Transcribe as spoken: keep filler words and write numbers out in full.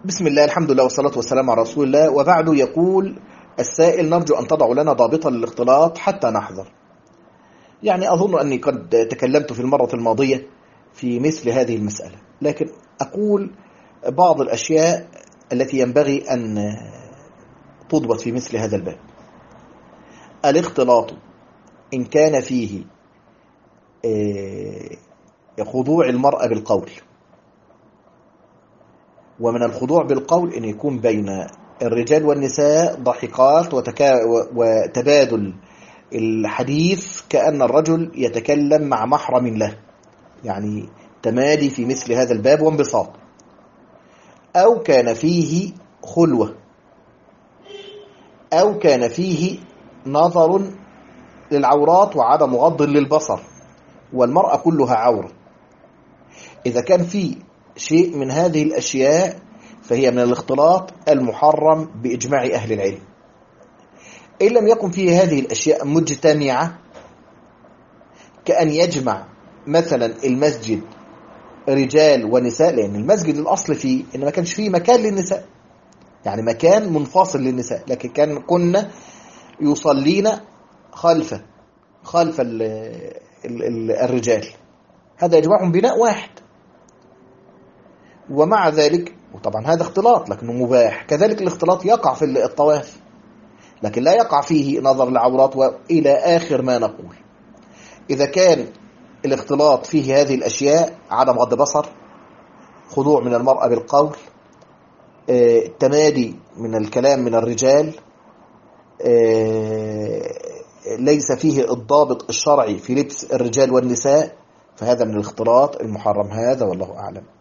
بسم الله، الحمد لله والصلاة والسلام على رسول الله، وبعد. يقول السائل: نرجو أن تضع لنا ضابطا للاختلاط حتى نحذر. يعني أظن أني قد تكلمت في المرة الماضية في مثل هذه المسألة، لكن أقول بعض الأشياء التي ينبغي أن تضبط في مثل هذا الباب. الاختلاط إن كان فيه خضوع المرأة بالقول، ومن الخضوع بالقول أن يكون بين الرجال والنساء ضحكات وتكا... وتبادل الحديث كأن الرجل يتكلم مع محرم له، يعني تمادي في مثل هذا الباب وانبساط. أو كان فيه خلوة، أو كان فيه نظر للعورات وعدم غض للبصر، والمرأة كلها عورة. إذا كان فيه شيء من هذه الأشياء فهي من الاختلاط المحرم بإجماع أهل العلم. إن لم يكن فيه هذه الأشياء مجتمعة، كأن يجمع مثلا المسجد رجال ونساء، لأن المسجد الأصل فيه إن ما كانش فيه مكان للنساء، يعني مكان منفصل للنساء، لكن كان كنا يصلين خلف خلف ال ال ال الرجال. هذا يجمعهم بناء واحد، ومع ذلك وطبعا هذا اختلاط لكنه مباح. كذلك الاختلاط يقع في الطواف، لكن لا يقع فيه نظر العورات وإلى آخر ما نقول. إذا كان الاختلاط فيه هذه الأشياء: عدم غض بصر، خضوع من المرأة بالقول، التمادي من الكلام من الرجال، ليس فيه الضابط الشرعي في لبس الرجال والنساء، فهذا من الاختلاط المحرم. هذا والله أعلم.